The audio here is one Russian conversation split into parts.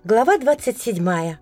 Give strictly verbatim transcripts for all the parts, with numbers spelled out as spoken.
Глава двадцать седьмая.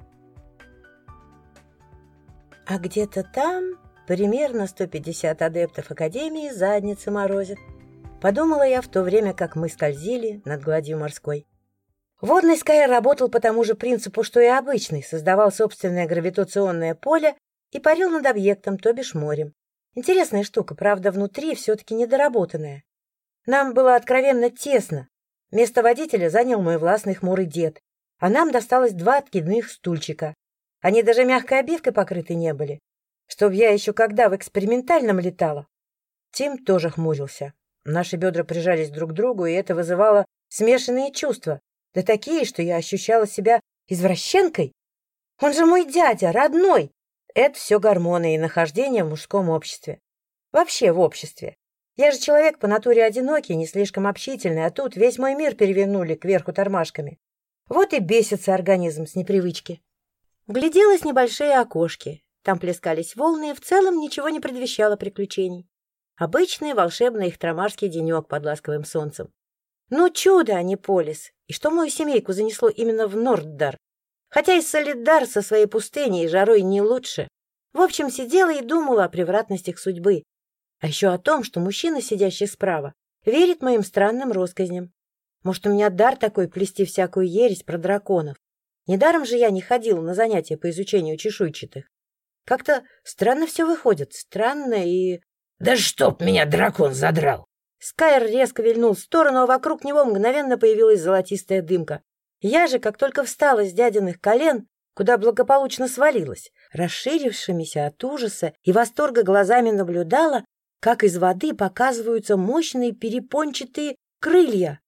А где-то там примерно сто пятьдесят адептов Академии задницы морозят. Подумала я в то время, как мы скользили над гладью морской. Водный Скайр работал по тому же принципу, что и обычный, создавал собственное гравитационное поле и парил над объектом, то бишь морем. Интересная штука, правда, внутри все-таки недоработанная. Нам было откровенно тесно. Место водителя занял мой властный хмурый дед, а нам досталось два откидных стульчика. Они даже мягкой обивкой покрыты не были. Чтоб я еще когда в экспериментальном летала. Тим тоже хмурился. Наши бедра прижались друг к другу, и это вызывало смешанные чувства. Да такие, что я ощущала себя извращенкой. Он же мой дядя, родной. Это все гормоны и нахождение в мужском обществе. Вообще в обществе. Я же человек по натуре одинокий, не слишком общительный, а тут весь мой мир перевернули кверху тормашками. Вот и бесится организм с непривычки. Вгляделась в небольшие окошки. Там плескались волны, и в целом ничего не предвещало приключений. Обычный волшебный ихтрамарский денек под ласковым солнцем. Ну, чудо, а не полис. И что мою семейку занесло именно в Норддар? Хотя и Солидар со своей пустыней и жарой не лучше. В общем, сидела и думала о превратностях судьбы. А еще о том, что мужчина, сидящий справа, верит моим странным россказням. Может, у меня дар такой плести всякую ересь про драконов. Недаром же я не ходила на занятия по изучению чешуйчатых. Как-то странно все выходит, странно и... Да чтоб меня дракон задрал! Скайр резко вильнул в сторону, а вокруг него мгновенно появилась золотистая дымка. Я же, как только встала с дядиных колен, куда благополучно свалилась, расширившимися от ужаса и восторга глазами наблюдала, как из воды показываются мощные перепончатые крылья.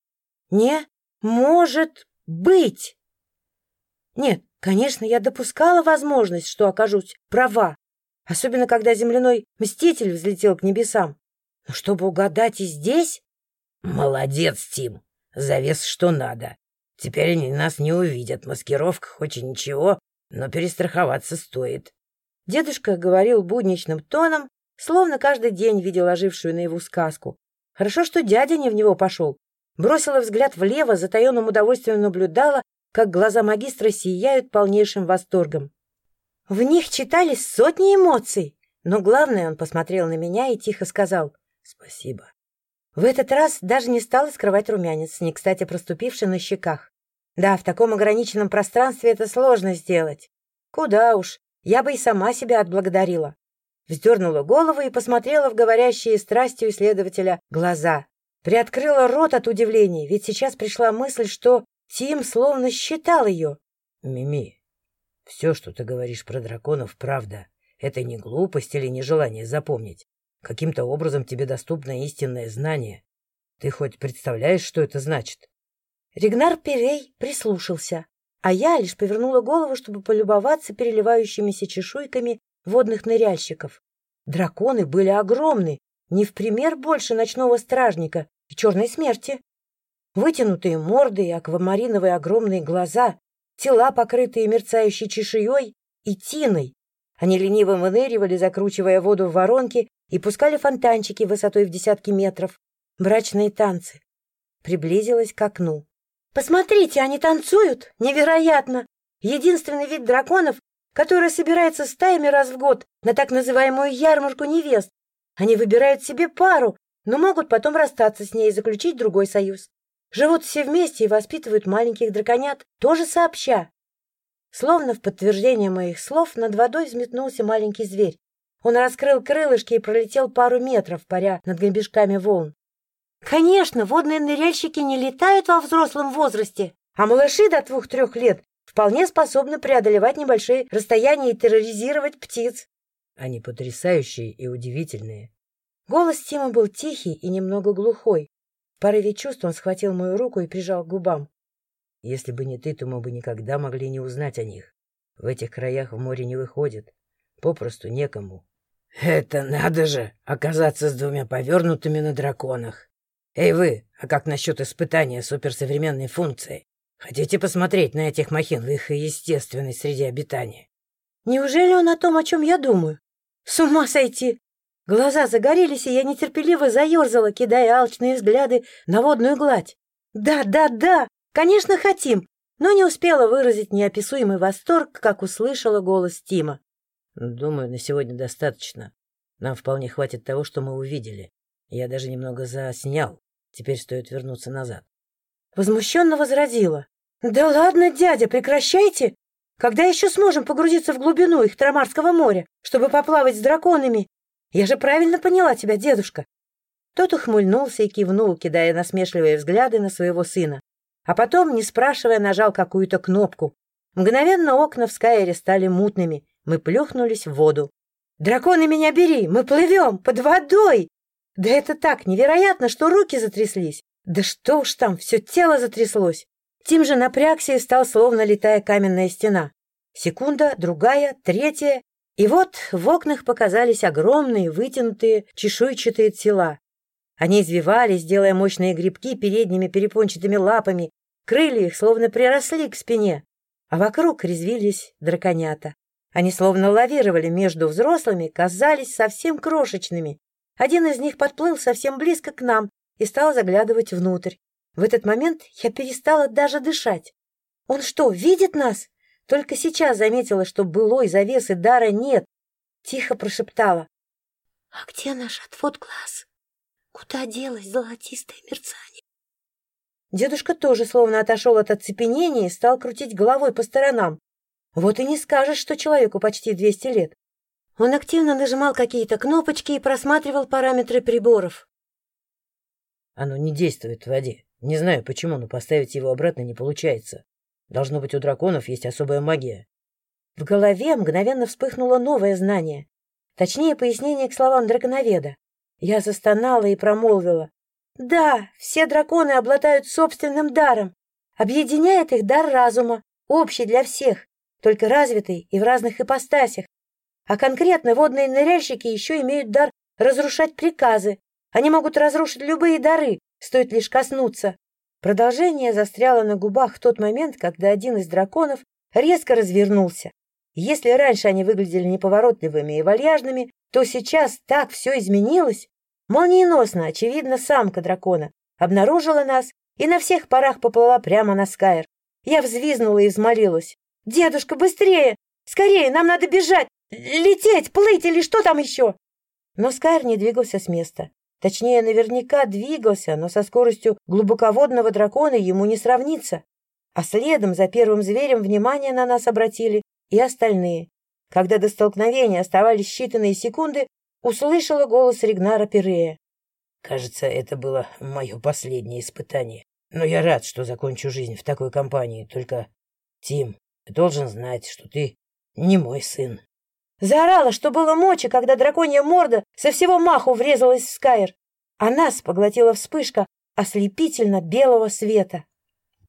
Не может быть! Нет, конечно, я допускала возможность, что окажусь права, особенно когда земляной мститель взлетел к небесам. Но чтобы угадать и здесь... Молодец, Тим, завес что надо. Теперь они нас не увидят, маскировка хоть и ничего, но перестраховаться стоит. Дедушка говорил будничным тоном, словно каждый день видел ожившую наяву сказку. Хорошо, что дядя не в него пошел. Бросила взгляд влево, с затаенным удовольствием наблюдала, как глаза магистра сияют полнейшим восторгом. В них читались сотни эмоций, но главное, он посмотрел на меня и тихо сказал «Спасибо». В этот раз даже не стала скрывать румянец, не кстати проступивший на щеках. Да, в таком ограниченном пространстве это сложно сделать. Куда уж, я бы и сама себя отблагодарила. Вздернула голову и посмотрела в говорящие страстью исследователя глаза. Приоткрыла рот от удивления, ведь сейчас пришла мысль, что Тим словно считал ее. Мими, все, что ты говоришь про драконов, правда. Это не глупость или нежелание запомнить. Каким-то образом тебе доступно истинное знание. Ты хоть представляешь, что это значит? Ригнар Перей прислушался, а я лишь повернула голову, чтобы полюбоваться переливающимися чешуйками водных ныряльщиков. Драконы были огромны, не в пример больше ночного стражника и черной смерти. Вытянутые морды и аквамариновые огромные глаза, тела, покрытые мерцающей чешуей и тиной. Они лениво выныривали, закручивая воду в воронки, и пускали фонтанчики высотой в десятки метров. Брачные танцы. Приблизилась к окну. «Посмотрите, они танцуют! Невероятно! Единственный вид драконов, который собирается стаями раз в год на так называемую ярмарку невест. Они выбирают себе пару, но могут потом расстаться с ней и заключить другой союз. Живут все вместе и воспитывают маленьких драконят, тоже сообща». Словно в подтверждение моих слов над водой взметнулся маленький зверь. Он раскрыл крылышки и пролетел пару метров, паря над гребешками волн. Конечно, водные ныряльщики не летают во взрослом возрасте, а малыши до двух-трех лет вполне способны преодолевать небольшие расстояния и терроризировать птиц. Они потрясающие и удивительные. Голос Тима был тихий и немного глухой. В порыве чувств он схватил мою руку и прижал к губам. Если бы не ты, то мы бы никогда могли не узнать о них. В этих краях в море не выходит. Попросту некому. Это надо же, оказаться с двумя повернутыми на драконах. Эй вы, а как насчет испытания суперсовременной функции? Хотите посмотреть на этих махин в их естественной среде обитания? Неужели он о том, о чем я думаю? С ума сойти! Глаза загорелись, и я нетерпеливо заерзала, кидая алчные взгляды на водную гладь. Да, да, да, конечно, хотим. но не успела выразить неописуемый восторг, как услышала голос Тима. Думаю, на сегодня достаточно. Нам вполне хватит того, что мы увидели. Я даже немного заснял. Теперь стоит вернуться назад. Возмущенно возразила. Да ладно, дядя, прекращайте! Когда еще сможем погрузиться в глубину их Трамарского моря, чтобы поплавать с драконами? Я же правильно поняла тебя, дедушка. Тот ухмыльнулся и кивнул, кидая насмешливые взгляды на своего сына. А потом, не спрашивая, нажал какую-то кнопку. Мгновенно окна в Скайере стали мутными. Мы плюхнулись в воду. «Драконы, меня бери! Мы плывем! Под водой!» Да это так невероятно, что руки затряслись. Да что уж там, все тело затряслось. Тим же напрягся и стал словно летая каменная стена. Секунда, другая, третья. И вот в окнах показались огромные, вытянутые, чешуйчатые тела. Они извивались, делая мощные грибки передними перепончатыми лапами. Крылья их словно приросли к спине. А вокруг резвились драконята. Они словно лавировали между взрослыми, казались совсем крошечными. Один из них подплыл совсем близко к нам и стал заглядывать внутрь. В этот момент я перестала даже дышать. Он что, видит нас? Только сейчас заметила, что былой завесы дара нет. Тихо прошептала. — А где наш отвод глаз? Куда делось золотистое мерцание? Дедушка тоже словно отошел от оцепенения и стал крутить головой по сторонам. Вот и не скажешь, что человеку почти двести лет. Он активно нажимал какие-то кнопочки и просматривал параметры приборов. Оно не действует в воде. Не знаю почему, но поставить его обратно не получается. Должно быть, у драконов есть особая магия. В голове мгновенно вспыхнуло новое знание. Точнее, пояснение к словам драконоведа. Я застонала и промолвила. Да, все драконы обладают собственным даром. Объединяет их дар разума, общий для всех, только развитый и в разных ипостасях. А конкретно водные ныряльщики еще имеют дар разрушать приказы. Они могут разрушить любые дары, стоит лишь коснуться. Продолжение застряло на губах в тот момент, когда один из драконов резко развернулся. Если раньше они выглядели неповоротливыми и вальяжными, то сейчас так все изменилось. Молниеносно, очевидно, самка дракона обнаружила нас и на всех парах поплыла прямо на Скайер. Я взвизгнула и взмолилась. «Дедушка, быстрее! Скорее, нам надо бежать! Лететь, плыть или что там еще?» Но Скайер не двигался с места. Точнее, наверняка двигался, но со скоростью глубоководного дракона ему не сравнится. А следом за первым зверем внимание на нас обратили и остальные. Когда до столкновения оставались считанные секунды, услышала голос Ригнара Пирея. «Кажется, это было мое последнее испытание. Но я рад, что закончу жизнь в такой компании. Только, Тим, ты должен знать, что ты не мой сын». Заорала, что было мочи, когда драконья морда со всего маху врезалась в Скайер, а нас поглотила вспышка ослепительно белого света.